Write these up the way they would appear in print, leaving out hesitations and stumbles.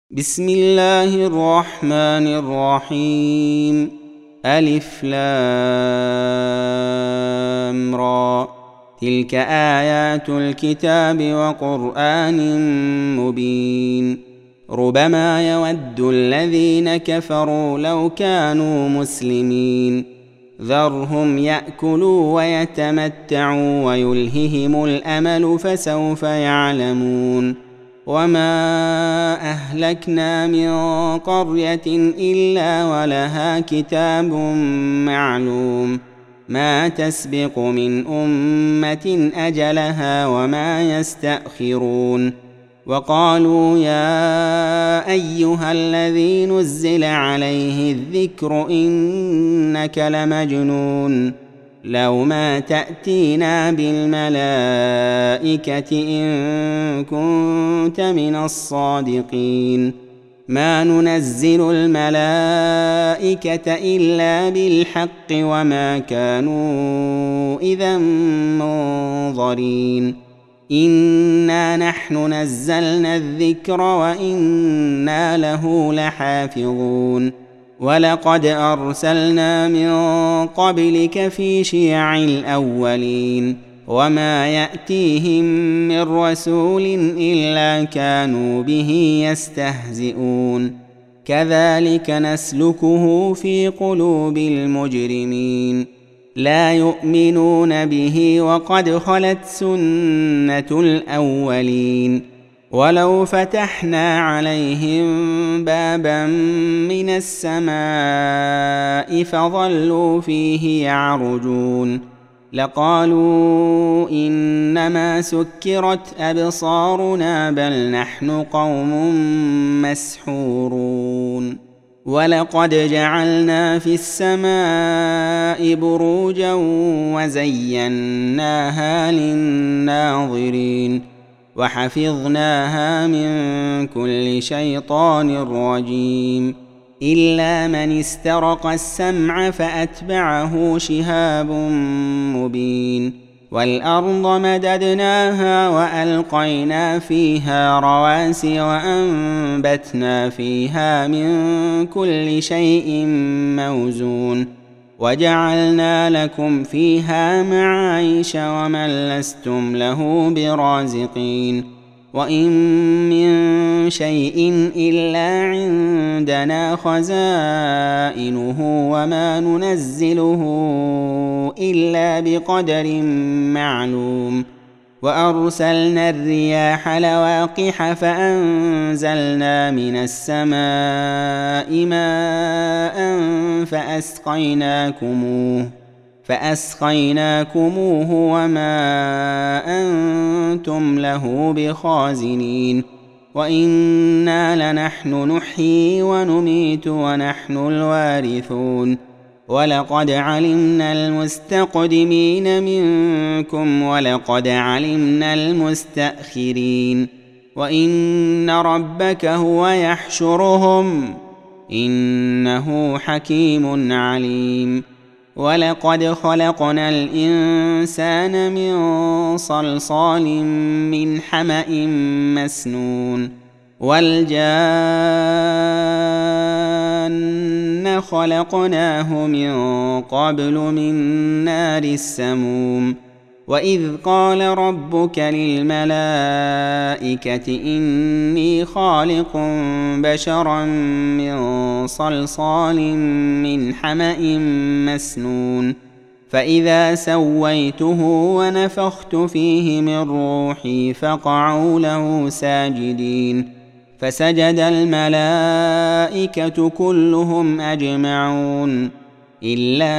بسم الله الرحمن الرحيم. ألف لام را، تلك آيات الكتاب وقرآن مبين. ربما يود الذين كفروا لو كانوا مسلمين، ذرهم يأكلوا ويتمتعوا ويلههم الأمل فسوف يعلمون. وما أهلكنا من قرية إلا ولها كتاب معلوم، ما تسبق من أمة أجلها وما يستأخرون. وقالوا يا أيها الذي نزل عليه الذكر إنك لمجنون، لو ما تأتينا بالملائكة إن كنت من الصادقين. ما ننزل الملائكة إلا بالحق وما كانوا إذا منظرين. إنا نحن نزلنا الذكر وإنا له لحافظون. ولقد أرسلنا من قبلك في شيع الأولين، وما يأتيهم من رسول إلا كانوا به يستهزئون. كذلك نسلكه في قلوب المجرمين، لا يؤمنون به وقد خلت سنة الأولين. ولو فتحنا عليهم بابا من السماء فظلوا فيه يعرجون لقالوا إنما سكرت أبصارنا بل نحن قوم مسحورون. ولقد جعلنا في السماء بروجا وزيناها للناظرين وحفظناها من كل شيطان رجيم، إلا من استرق السمع فأتبعه شهاب مبين. والأرض مددناها وألقينا فيها رواسي وأنبتنا فيها من كل شيء موزون، وجعلنا لكم فيها معايش ومن لستم له برازقين. وإن من شيء إلا عندنا خزائنه وما ننزله إلا بقدر معلوم. وأرسلنا الرياح لواقح فأنزلنا من السماء ماء فأسقيناكموه وما أنتم له بخازنين. وإنا لنحن نحيي ونميت ونحن الوارثون. ولقد علمنا المستقدمين منكم ولقد علمنا المستأخرين. وإن ربك هو يحشرهم إنه حكيم عليم. ولقد خلقنا الإنسان من صلصال من حمأ مسنون. والجان خلقناه من قبل من نار السموم. وإذ قال ربك للملائكة إني خالق بشرا من صلصال من حمأ مسنون، فإذا سويته ونفخت فيه من روحي فقعوا له ساجدين، فسجد الملائكة كلهم أجمعون إلا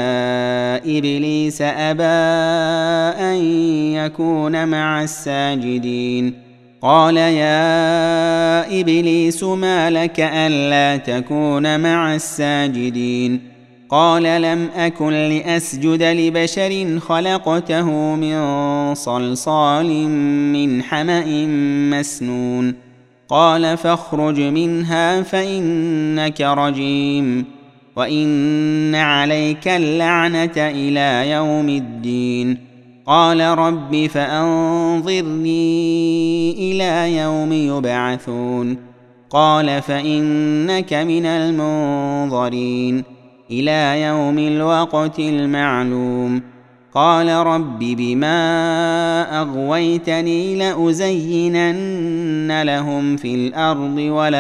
إبليس أبى أن يكون مع الساجدين. قال يا إبليس ما لك ألا تكون مع الساجدين؟ قال لم أكن لأسجد لبشر خلقته من صلصال من حمأ مسنون. قال فاخرج منها فإنك رجيم وإن عليك اللعنة إلى يوم الدين. قال رب فأنظرني إلى يوم يبعثون قال فإنك من المنظرين إلى يوم الوقت المعلوم. قال رب بما أغويتني لأزينن لهم في الأرض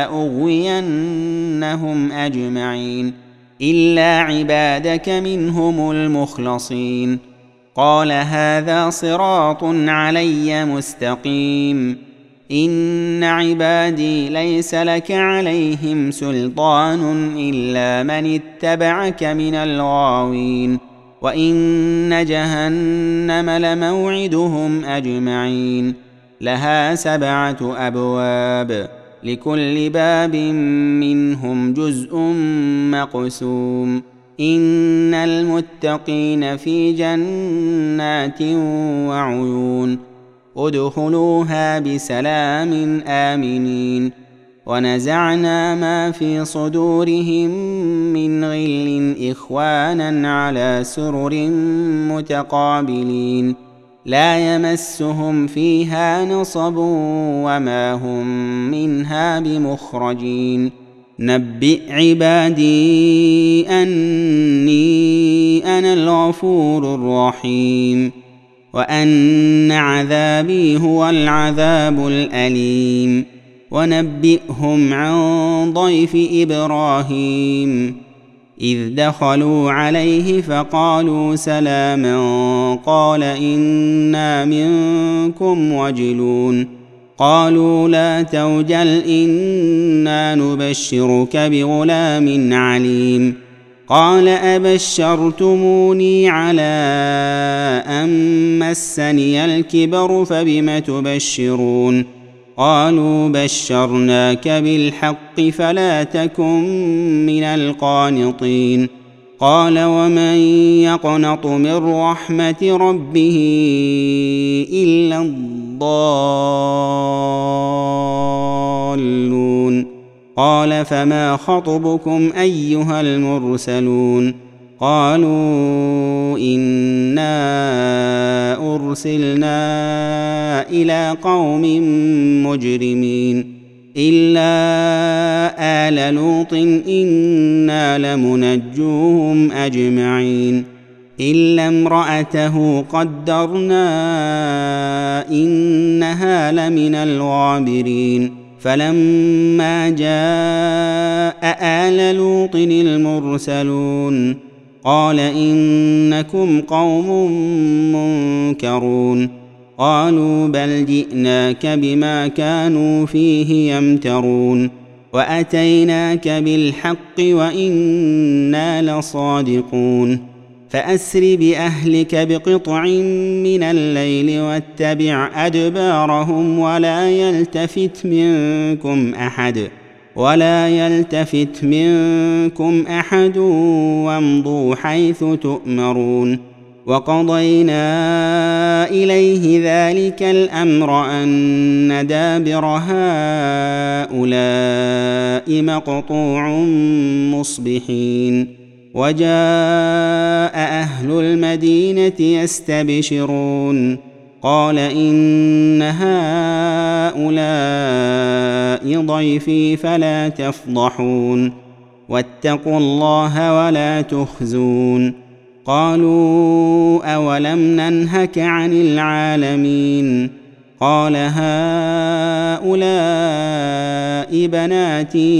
ولأغوينهم أجمعين إلا عبادك منهم المخلصين. قال هذا صراط علي مستقيم. إن عبادي ليس لك عليهم سلطان إلا من اتبعك من الغاوين وإن جهنم لموعدهم أجمعين لها 7 أبواب لكل باب منهم جزء مقسوم. إن المتقين في جنات وعيون ادخلوها بسلام آمنين. ونزعنا ما في صدورهم من غل إخوانا على سرر متقابلين لا يمسهم فيها نصب وما هم منها بمخرجين. نبئ عبادي أني أنا الغفور الرحيم وأن عذابي هو العذاب الأليم. ونبئهم عن ضيف إبراهيم إذ دخلوا عليه فقالوا سلاما قال إنا منكم وجلون. قالوا لا توجل إنا نبشرك بغلام عليم. قال أبشرتموني على أن مسني الكبر فبم تبشرون. قالوا بشرناك بالحق فلا تكن من القانطين. قال ومن يقنط من رحمة ربه إلا الضالون. قال فما خطبكم أيها المرسلون؟ قالوا إنا أرسلنا إلى قوم مجرمين إلا آل لوط إنا لمنجوهم أجمعين إلا امرأته قدرنا إنها لمن الغابرين. فلما جاء آل لوط المرسلون قال إنكم قوم منكرون. قالوا بل جئناك بما كانوا فيه يمترون وأتيناك بالحق وإنا لصادقون. فأسر بأهلك بقطع من الليل واتبع أدبارهم ولا يلتفت منكم أحد وامضوا حيث تؤمرون. وقضينا إليه ذلك الأمر أن دابر هؤلاء مقطوع مصبحين. وجاء أهل المدينة يستبشرون قال إن هؤلاء ضيفي فلا تفضحون واتقوا الله ولا تخزون. قالوا أولم ننهك عن العالمين؟ قال هؤلاء بناتي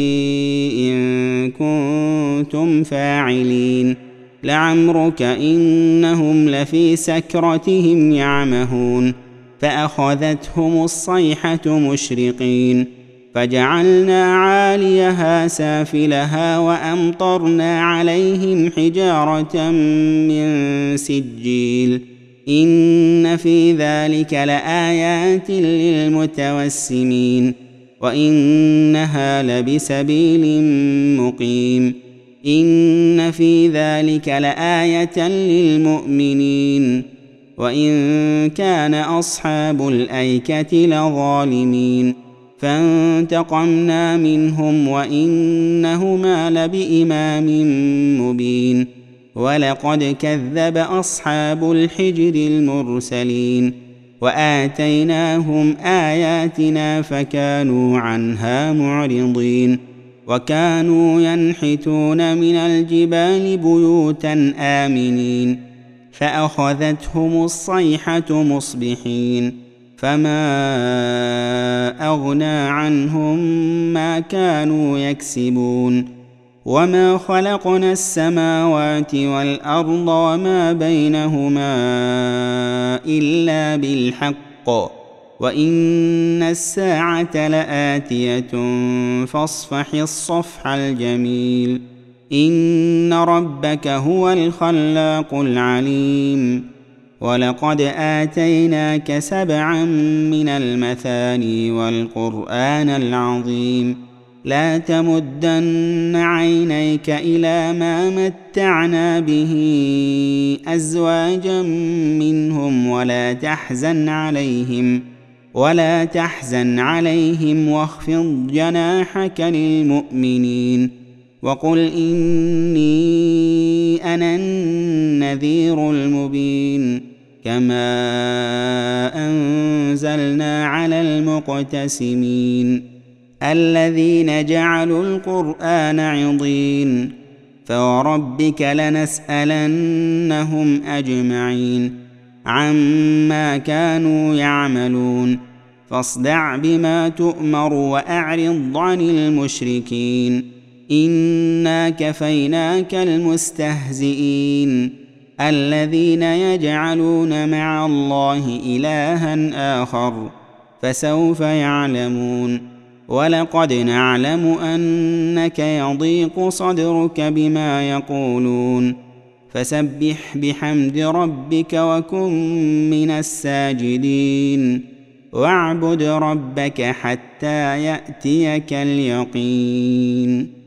إن كنتم فاعلين. لعمرك إنهم لفي سكرتهم يعمهون. فأخذتهم الصيحة مشرقين فجعلنا عاليها سافلها وأمطرنا عليهم حجارة من سجيل. إن في ذلك لآيات للمتوسمين وإنها لبسبيل مقيم. إن في ذلك لآية للمؤمنين وإن كان أصحاب الأيكة لظالمين. فانتقمنا منهم وإنهما لبإمام مبين. ولقد كذب أصحاب الحجر المرسلين وآتيناهم آياتنا فكانوا عنها معرضين وكانوا ينحتون من الجبال بيوتا آمنين فأخذتهم الصيحة مصبحين فما أغنى عنهم ما كانوا يكسبون وما خلقنا السماوات والأرض وما بينهما إلا بالحق وإن الساعة لآتية فاصفح الصفح الجميل إن ربك هو الخلاق العليم ولقد آتيناك 7 من المثاني والقرآن العظيم لا تمدن عينيك إلى ما متعنا به أزواجا منهم ولا تحزن عليهم واخفض جناحك للمؤمنين وقل إني أنا النذير المبين كما أنزلنا على المقتسمين الذين جعلوا القرآن عضين فوربك لنسألنهم أجمعين عما كانوا يعملون فاصدع بما تؤمر وأعرض عن المشركين إنا كفيناك المستهزئين الذين يجعلون مع الله إلها آخر فسوف يعلمون ولقد نعلم أنك يضيق صدرك بما يقولون فسبح بحمد ربك وكن من الساجدين واعبد ربك حتى يأتيك اليقين